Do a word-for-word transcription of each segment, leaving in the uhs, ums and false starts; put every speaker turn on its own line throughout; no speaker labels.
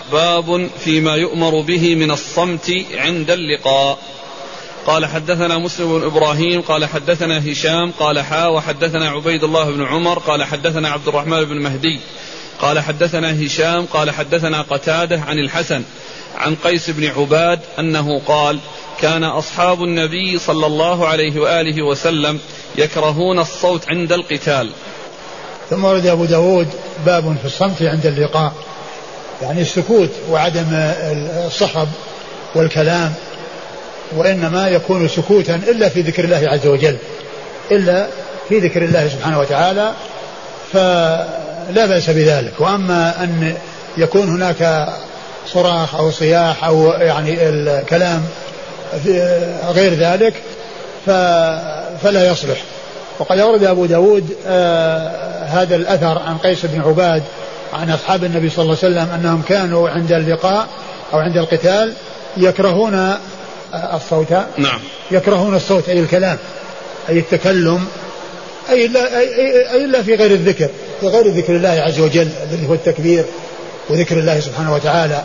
باب فيما يؤمر به من الصمت عند اللقاء. قال حدثنا مسلم بن إبراهيم قال حدثنا هشام قال حا وحدثنا عبيد الله بن عمر قال حدثنا عبد الرحمن بن مهدي قال حدثنا هشام قال حدثنا قتادة عن الحسن عن قيس بن عباد أنه قال كان أصحاب النبي صلى الله عليه وآله وسلم يكرهون الصوت عند القتال.
ثم ورد أبو داود باب في الصمت عند اللقاء، يعني السكوت وعدم الصخب والكلام، وإنما يكون سكوتا إلا في ذكر الله عز وجل، إلا في ذكر الله سبحانه وتعالى فلا بأس بذلك. وأما أن يكون هناك صراخ أو صياح أو يعني الكلام غير ذلك فلا يصلح. وقد أورد أبو داود آه هذا الأثر عن قيس بن عباد عن أصحاب النبي صلى الله عليه وسلم أنهم كانوا عند اللقاء أو عند القتال يكرهون الصوت.
نعم.
يكرهون الصوت أي الكلام أي التكلم أي إلا, أي إلا في غير الذكر، في غير ذكر الله عز وجل الذي هو التكبير وذكر الله سبحانه وتعالى.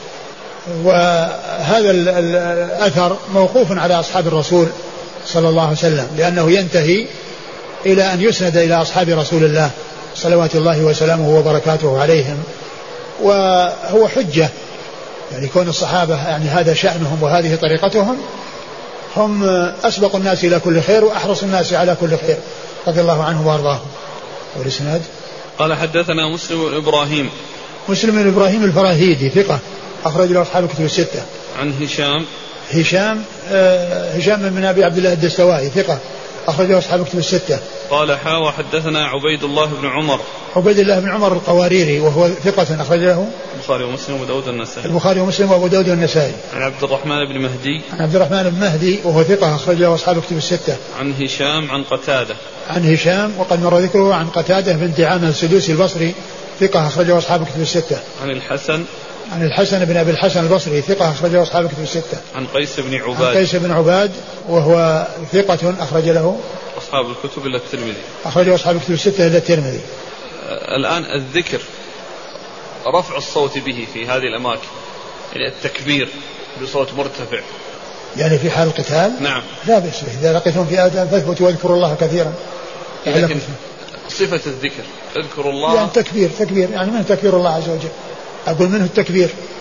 وهذا الأثر موقوف على أصحاب الرسول صلى الله عليه وسلم، لأنه ينتهي إلى أن يسند إلى أصحاب رسول الله صلوات الله وسلامه وبركاته عليهم، وهو حجة يعني كون الصحابة يعني هذا شأنهم وهذه طريقتهم، هم أسبق الناس إلى كل خير وأحرص الناس على كل خير رضي الله عنهم وأرضاهم. والإسناد
قال حدثنا مسلم بن إبراهيم
مسلم بن إبراهيم الفراهيدي ثقة أخرج له أصحاب الكتب الستة.
عن هشام
هشام آه هشام بن أبي عبد الله الدستوائي ثقة أخرج له أصحاب الكتب الستة.
قال حا وحدثنا عبيد الله بن عمر
عبيد الله بن عمر القواريري وهو ثقة أخرج له
البخاري ومسلم وأبو داود والنسائي
البخاري ومسلم وأبو داود والنسائي.
عن عبد الرحمن بن مهدي
عن عبد الرحمن بن مهدي وهو ثقة أخرج له أصحاب الكتب الستة.
عن هشام عن قتادة
عن هشام وقد مر ذكره عن قتادة بنت عامر السدوسي البصري ثقة أخرجه أصحاب الكتب الستة.
عن الحسن
عن الحسن بن أبي الحسن البصري ثقة أخرجه أصحاب الكتب الستة.
عن قيس بن عباد
عن قيس بن عباد وهو ثقة أخرج له
أصحاب الكتب إلا الترمذي
أخرجه أصحاب الكتب الستة إلا الترمذي.
الآن الذكر رفع الصوت به في هذه الأماكن، يعني التكبير بصوت مرتفع
يعني في حال القتال
نعم
لا بأس به، إذا لقيتم في آية فاثبتوا واذكروا الله كثيرا.
لكن صفة الذكر اذكروا الله
يعني تكبير تكبير يعني من تكبير الله عز وجل، أقول منه التكبير